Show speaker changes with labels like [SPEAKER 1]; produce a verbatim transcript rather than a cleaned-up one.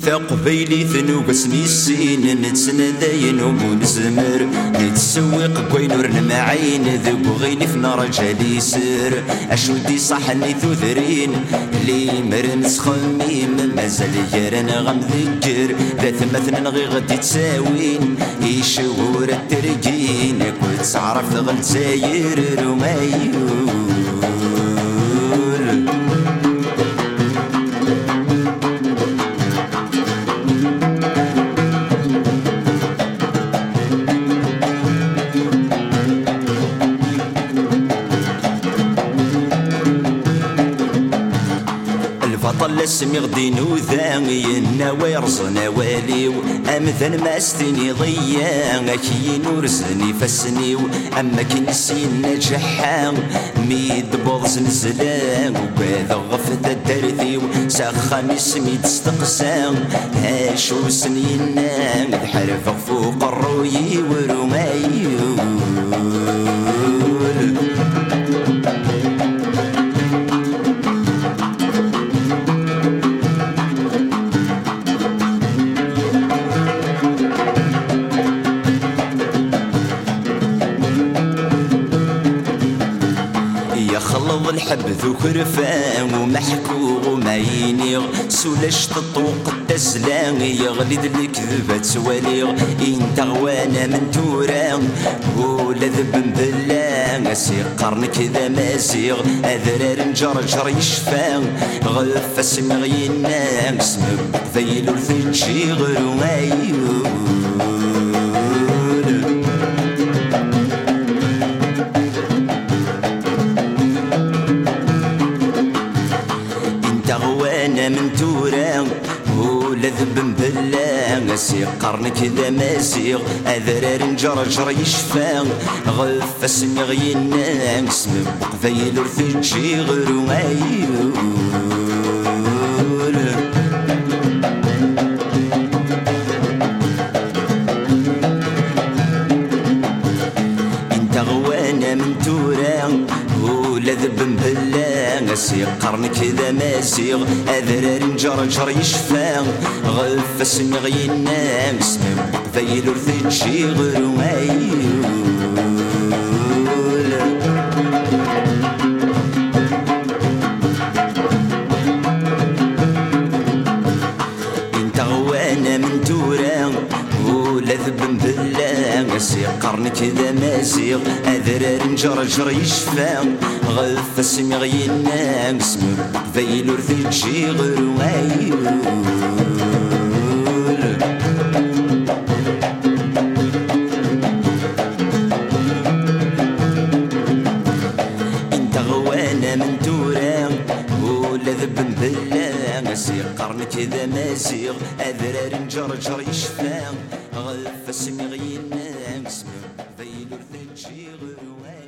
[SPEAKER 1] تقبيلي ثنوب سنيسين نتسنادين ونزمر نتسوق كوينور المعين ذوق غيلي في نار جالي سر اشودي صحني ثوثرين لي مرمس خميم مازال يرنا غم ذكر ذات مثلا غي غدي تساوين يشور الترقين كنت تعرف غل تساير رمايو البطل اسمي غدي نوذاني النوايا رزنا واليو امثل ما استني ضيان كي نورزني فسنيو اما كي نسين نجحان ميد بوضز نزلان وبهذا غفت الدرثيو سخن اسمي تستقسان هاشو سنينان ذحرف فوق الروي ورمايو خلظ الحب ذو كرفان ومحكو ومعينيغ سولاش تطوق التسلان يغلد الكذبة تواليغ انت غوانا من توران ولا ذب بلان سيقرن كذا مازيغ اذرار نجرجر يشفان غف اسم غينان اسم ذيل الثجي غير غوانا من توران ولا ذب بلان سيقرن كذا مازيغ اذرار نجرجر يشفان غف اسم غينان اسم بقذيل ورثجي غير مايو انت غوانا من توران ولا ذب بلان سيقرن كذا مازيغ اذرار نجرجر يشفان غف اسم غينان اسم بقذيل ورثجي غير مايو انت غوانا من توران ولا ذب بلان سيقرن كذا مازيغ اذرار نجرجر يشفان غف اسم غينان اسم بقذيل ورثجي غير مايو انت غوانا من توران ولا ذب بلان سيقرن كذا مازيغ اذرار نجرجر يشفان غف اسم غينان اسم بقذيل ورثجي غير مايو